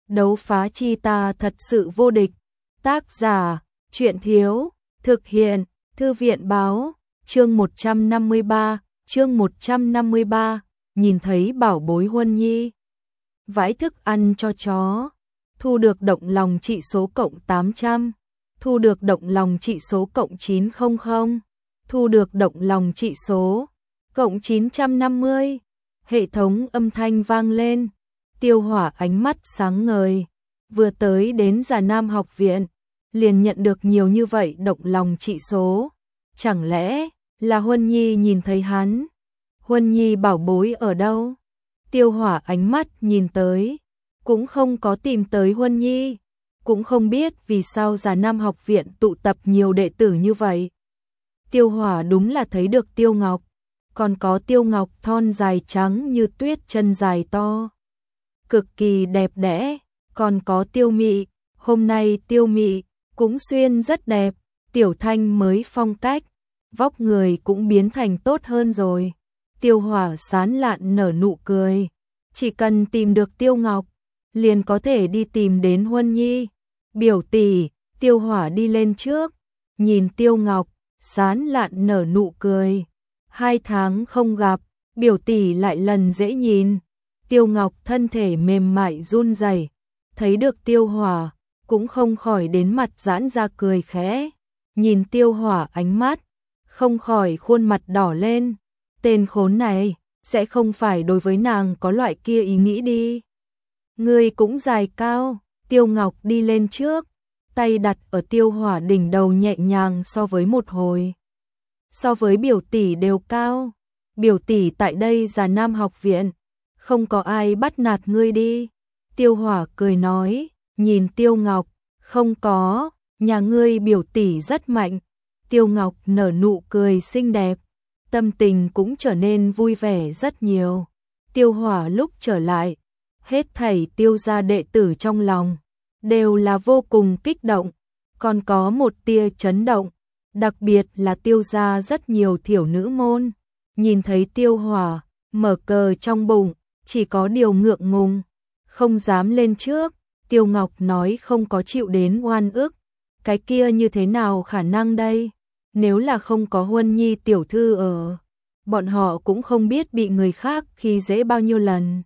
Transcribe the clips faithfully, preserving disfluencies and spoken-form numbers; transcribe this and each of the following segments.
Đấu phá chi ta thật sự vô địch. Tác giả, Truyện Thiếu, thực hiện, Thư viện Báo, chương một trăm năm mươi ba, chương một trăm năm mươi ba, nhìn thấy bảo bối Huân Nhi. Vãi thức ăn cho chó, thu được động lòng trị số cộng tám trăm, thu được động lòng trị số cộng chín trăm, thu được động lòng trị số cộng chín trăm năm mươi. Hệ thống âm thanh vang lên, Tiêu Hỏa ánh mắt sáng ngời, vừa tới đến Già Nam học viện, liền nhận được nhiều như vậy động lòng trị số. Chẳng lẽ là Huân Nhi nhìn thấy hắn? Huân Nhi bảo bối ở đâu? Tiêu Hỏa ánh mắt nhìn tới, cũng không có tìm tới Huân Nhi, cũng không biết vì sao Già Nam học viện tụ tập nhiều đệ tử như vậy. Tiêu Hỏa đúng là thấy được Tiêu Ngọc, còn có Tiêu Ngọc thon dài trắng như tuyết, chân dài to, cực kỳ đẹp đẽ, còn có Tiêu Mị, hôm nay Tiêu Mị cũng xuyên rất đẹp, Tiểu Thanh mới phong cách, vóc người cũng biến thành tốt hơn rồi. Tiêu Hỏa sán lạn nở nụ cười, chỉ cần tìm được Tiêu Ngọc, liền có thể đi tìm đến Huân Nhi. Biểu tỷ, Tiêu Hỏa đi lên trước, nhìn Tiêu Ngọc, sán lạn nở nụ cười. Hai tháng không gặp, biểu tỷ lại lần dễ nhìn. Tiêu Ngọc thân thể mềm mại run rẩy, thấy được Tiêu Hỏa, cũng không khỏi đến mặt giãn ra cười khẽ. Nhìn Tiêu Hỏa ánh mắt, không khỏi khuôn mặt đỏ lên. Tên khốn này, sẽ không phải đối với nàng có loại kia ý nghĩ đi. Ngươi cũng dài cao, Tiêu Ngọc đi lên trước, tay đặt ở Tiêu Hỏa đỉnh đầu nhẹ nhàng so với một hồi. So với biểu tỷ đều cao, biểu tỷ tại đây Già Nam học viện, không có ai bắt nạt ngươi đi. Tiêu Hỏa cười nói, nhìn Tiêu Ngọc, không có, nhà ngươi biểu tỷ rất mạnh. Tiêu Ngọc nở nụ cười xinh đẹp, tâm tình cũng trở nên vui vẻ rất nhiều. Tiêu Hỏa lúc trở lại, hết thảy Tiêu gia đệ tử trong lòng đều là vô cùng kích động, còn có một tia chấn động, đặc biệt là Tiêu gia rất nhiều thiểu nữ môn, nhìn thấy Tiêu Hỏa, mở cờ trong bụng, chỉ có điều ngượng ngùng, không dám lên trước. Tiêu Ngọc nói không có chịu đến oan ức, cái kia như thế nào khả năng đây? Nếu là không có Huân Nhi tiểu thư ở, bọn họ cũng không biết bị người khác khi dễ bao nhiêu lần.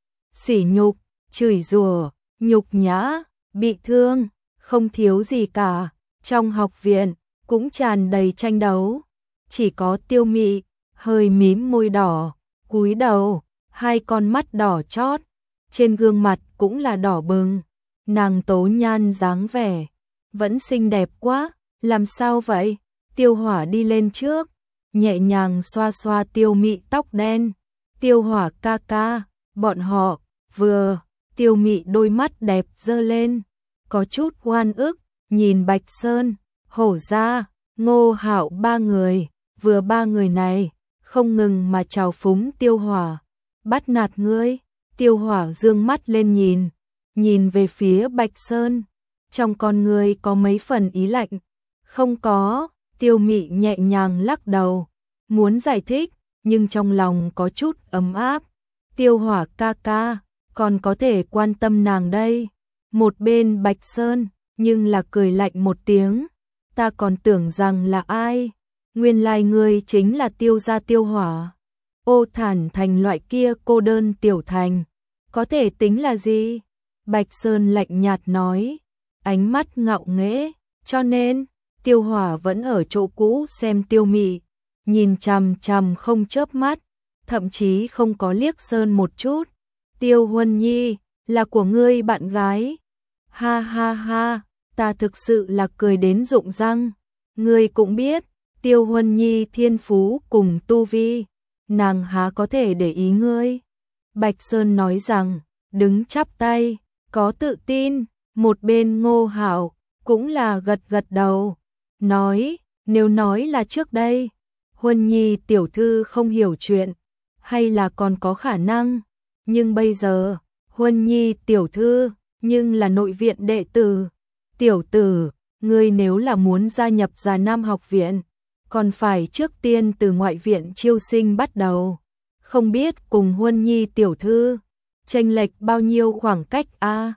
Sỉ nhục, chửi rủa, nhục nhã, bị thương, không thiếu gì cả. Trong học viện cũng tràn đầy tranh đấu, chỉ có Tiêu Mị hơi mím môi đỏ, cúi đầu, hai con mắt đỏ chót, trên gương mặt cũng là đỏ bừng. Nàng tố nhan dáng vẻ vẫn xinh đẹp quá, làm sao vậy? Tiêu Hỏa đi lên trước, nhẹ nhàng xoa xoa Tiêu Mị tóc đen. Tiêu Hỏa ca ca, bọn họ vừa. Tiêu Mị đôi mắt đẹp dơ lên, có chút oan ức, nhìn Bạch Sơn, Hổ Gia, Ngô Hạo ba người, vừa ba người này không ngừng mà trào phúng Tiêu Hỏa, bắt nạt ngươi. Tiêu Hỏa dương mắt lên nhìn, nhìn về phía Bạch Sơn, trong con ngươi có mấy phần ý lạnh. Không có. Tiêu Mị nhẹ nhàng lắc đầu, muốn giải thích, nhưng trong lòng có chút ấm áp. Tiêu Hỏa ca ca, còn có thể quan tâm nàng đây. Một bên Bạch Sơn, nhưng là cười lạnh một tiếng, ta còn tưởng rằng là ai, nguyên lai ngươi chính là Tiêu gia Tiêu Hỏa. Ô Thản Thành loại kia cô đơn tiểu thành, có thể tính là gì? Bạch Sơn lạnh nhạt nói, ánh mắt ngạo nghễ, cho nên Tiêu Hỏa vẫn ở chỗ cũ xem Tiêu Mị, nhìn chằm chằm không chớp mắt, thậm chí không có liếc Sơn một chút. Tiêu Huân Nhi, là của ngươi bạn gái. Ha ha ha, ta thực sự là cười đến rụng răng. Ngươi cũng biết, Tiêu Huân Nhi thiên phú cùng tu vi, nàng há có thể để ý ngươi. Bạch Sơn nói rằng, đứng chắp tay, có tự tin. Một bên Ngô Hạo cũng là gật gật đầu, nói, nếu nói là trước đây, Huân Nhi tiểu thư không hiểu chuyện, hay là còn có khả năng, nhưng bây giờ, Huân Nhi tiểu thư, nhưng là nội viện đệ tử. Tiểu tử, ngươi nếu là muốn gia nhập Già Nam học viện, còn phải trước tiên từ ngoại viện chiêu sinh bắt đầu. Không biết cùng Huân Nhi tiểu thư, chênh lệch bao nhiêu khoảng cách a?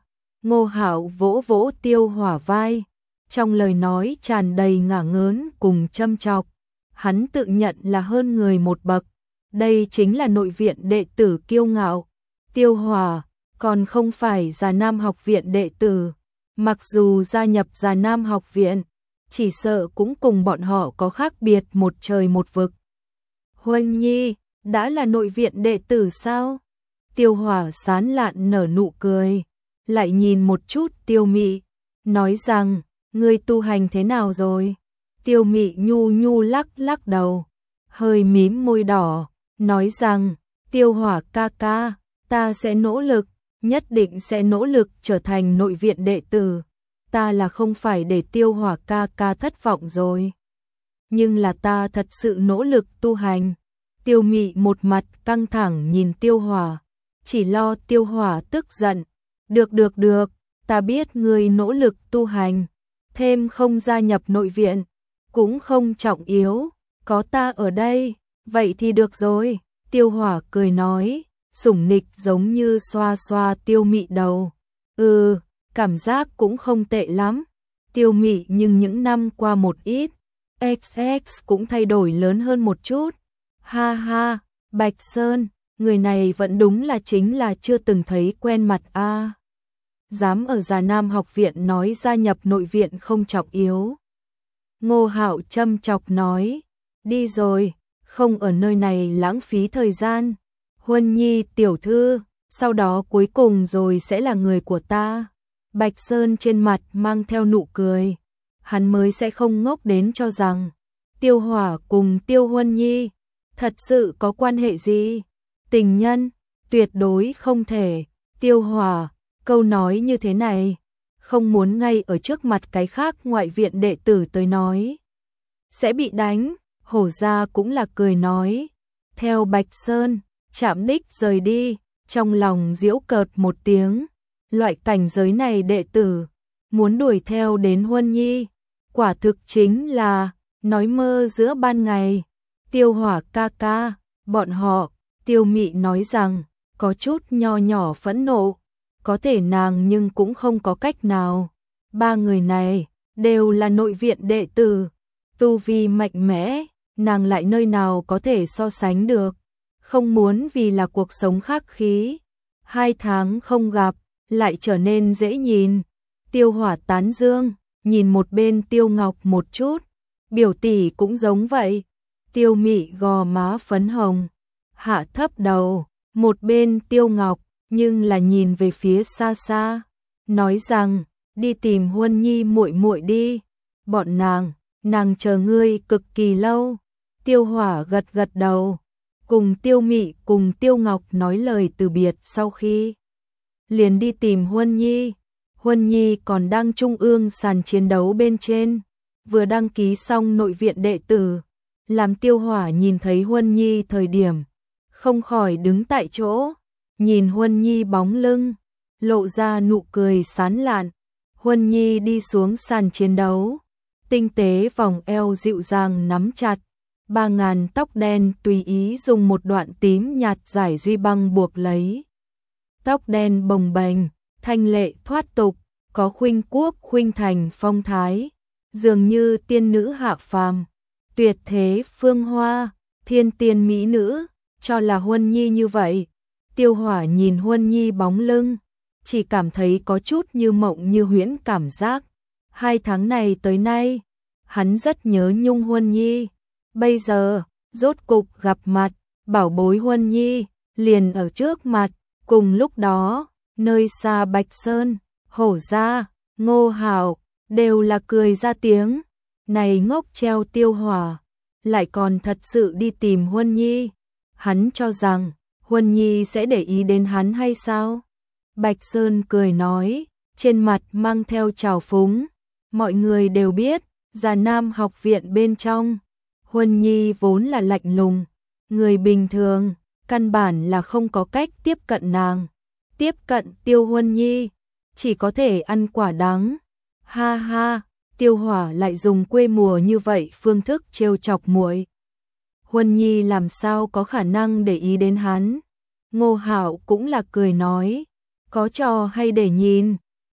Ngô Hạo vỗ vỗ Tiêu Hỏa vai, trong lời nói tràn đầy ngả ngớn cùng châm chọc. Hắn tự nhận là hơn người một bậc, đây chính là nội viện đệ tử kiêu ngạo. Tiêu Hỏa còn không phải Già Nam học viện đệ tử, mặc dù gia nhập Già Nam học viện, chỉ sợ cũng cùng bọn họ có khác biệt một trời một vực. Huân Nhi, đã là nội viện đệ tử sao? Tiêu Hỏa sán lạn nở nụ cười, lại nhìn một chút Tiêu Mị, nói rằng, ngươi tu hành thế nào rồi? Tiêu Mị nhu nhu lắc lắc đầu, hơi mím môi đỏ, nói rằng, Tiêu Hỏa ca ca, ta sẽ nỗ lực, nhất định sẽ nỗ lực trở thành nội viện đệ tử. Ta là không phải để Tiêu Hỏa ca ca thất vọng rồi. Nhưng là ta thật sự nỗ lực tu hành. Tiêu Mị một mặt căng thẳng nhìn Tiêu Hỏa, chỉ lo Tiêu Hỏa tức giận. Được được được, ta biết ngươi nỗ lực tu hành, thêm không gia nhập nội viện, cũng không trọng yếu, có ta ở đây, vậy thì được rồi. Tiêu Hỏa cười nói, sủng nịch giống như xoa xoa Tiêu Mị đầu. Ừ, cảm giác cũng không tệ lắm. Tiêu Mị nhưng những năm qua một ít, ích ích cũng thay đổi lớn hơn một chút. Ha ha, Bạch Sơn, người này vẫn đúng là chính là chưa từng thấy quen mặt a. À. Dám ở Già Nam học viện nói gia nhập nội viện không trọng yếu. Ngô Hạo châm chọc nói, đi rồi, không ở nơi này lãng phí thời gian. Huân Nhi tiểu thư, sau đó cuối cùng rồi sẽ là người của ta. Bạch Sơn trên mặt mang theo nụ cười, hắn mới sẽ không ngốc đến cho rằng Tiêu Hỏa cùng Tiêu Huân Nhi thật sự có quan hệ gì. Tình nhân, tuyệt đối không thể. Tiêu Hỏa, câu nói như thế này, không muốn ngay ở trước mặt cái khác ngoại viện đệ tử tới nói, sẽ bị đánh. Hổ Gia cũng là cười nói, theo Bạch Sơn, chạm đích rời đi, trong lòng giễu cợt một tiếng. Loại cảnh giới này đệ tử, muốn đuổi theo đến Huân Nhi, quả thực chính là nói mơ giữa ban ngày. Tiêu Hỏa ca ca, bọn họ, Tiêu Mị nói rằng, có chút nho nhỏ phẫn nộ, có thể nàng nhưng cũng không có cách nào. Ba người này, đều là nội viện đệ tử, tu vi mạnh mẽ, nàng lại nơi nào có thể so sánh được. Không muốn vì là cuộc sống khắc khí, hai tháng không gặp, lại trở nên dễ nhìn. Tiêu Hỏa tán dương, nhìn một bên Tiêu Ngọc một chút, biểu tỷ cũng giống vậy. Tiêu Mị gò má phấn hồng, hạ thấp đầu, một bên Tiêu Ngọc, nhưng là nhìn về phía xa xa, nói rằng, đi tìm Huân Nhi muội muội đi, bọn nàng, nàng chờ ngươi cực kỳ lâu. Tiêu Hỏa gật gật đầu, cùng Tiêu Mị cùng Tiêu Ngọc nói lời từ biệt sau khi liền đi tìm Huân Nhi. Huân Nhi còn đang trung ương sàn chiến đấu bên trên, vừa đăng ký xong nội viện đệ tử, làm Tiêu Hỏa nhìn thấy Huân Nhi thời điểm, không khỏi đứng tại chỗ, nhìn Huân Nhi bóng lưng, lộ ra nụ cười sán lạn. Huân Nhi đi xuống sàn chiến đấu, tinh tế vòng eo dịu dàng nắm chặt, ba ngàn tóc đen tùy ý dùng một đoạn tím nhạt giải duy băng buộc lấy. Tóc đen bồng bềnh, thanh lệ thoát tục, có khuynh quốc khuynh thành phong thái, dường như tiên nữ hạ phàm, tuyệt thế phương hoa, thiên tiên mỹ nữ, cho là Huân Nhi như vậy. Tiêu Hỏa nhìn Huân Nhi bóng lưng, chỉ cảm thấy có chút như mộng như huyễn cảm giác. Hai tháng này tới nay, hắn rất nhớ nhung Huân Nhi. Bây giờ, rốt cục gặp mặt, bảo bối Huân Nhi, liền ở trước mặt. Cùng lúc đó, nơi xa Bạch Sơn, Hổ Gia, Ngô Hạo, đều là cười ra tiếng. Này ngốc treo Tiêu Hỏa, lại còn thật sự đi tìm Huân Nhi. Hắn cho rằng, Huân Nhi sẽ để ý đến hắn hay sao? Bạch Sơn cười nói, trên mặt mang theo trào phúng. Mọi người đều biết, Già Nam học viện bên trong, Huân Nhi vốn là lạnh lùng, người bình thường, căn bản là không có cách tiếp cận nàng. Tiếp cận Tiêu Huân Nhi, chỉ có thể ăn quả đắng. Ha ha, Tiêu Hỏa lại dùng quê mùa như vậy phương thức trêu chọc muội. Huân Nhi làm sao có khả năng để ý đến hắn? Ngô Hạo cũng là cười nói, có trò hay để nhìn.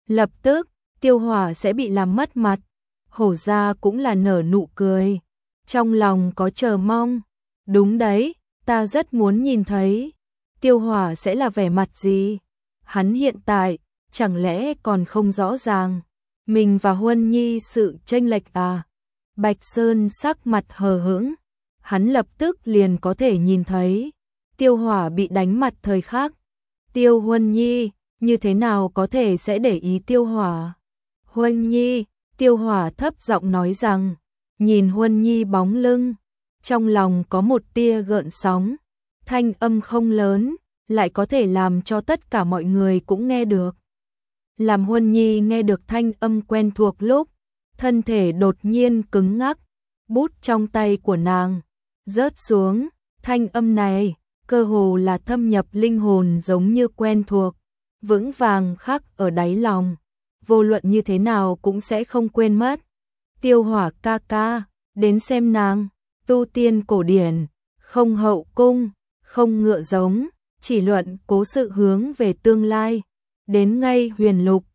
Lập tức, Tiêu Hỏa sẽ bị làm mất mặt. Hổ gia cũng là nở nụ cười, trong lòng có chờ mong. Đúng đấy, ta rất muốn nhìn thấy Tiêu Hỏa sẽ là vẻ mặt gì. Hắn hiện tại, chẳng lẽ còn không rõ ràng mình và Huân Nhi sự chênh lệch à? Bạch Sơn sắc mặt hờ hững, hắn lập tức liền có thể nhìn thấy Tiêu Hỏa bị đánh mặt thời khắc. Tiêu Huân Nhi, như thế nào có thể sẽ để ý Tiêu Hỏa? Huân Nhi, Tiêu Hỏa thấp giọng nói rằng, nhìn Huân Nhi bóng lưng, trong lòng có một tia gợn sóng, thanh âm không lớn, lại có thể làm cho tất cả mọi người cũng nghe được. Làm Huân Nhi nghe được thanh âm quen thuộc lúc, thân thể đột nhiên cứng ngắc, bút trong tay của nàng rớt xuống, thanh âm này cơ hồ là thâm nhập linh hồn, giống như quen thuộc, vững vàng khắc ở đáy lòng, vô luận như thế nào cũng sẽ không quên mất. Tiêu Hỏa ca ca, đến xem nàng, tu tiên cổ điển, không hậu cung, không ngựa giống, chỉ luận cố sự hướng về tương lai, đến ngay huyền lục,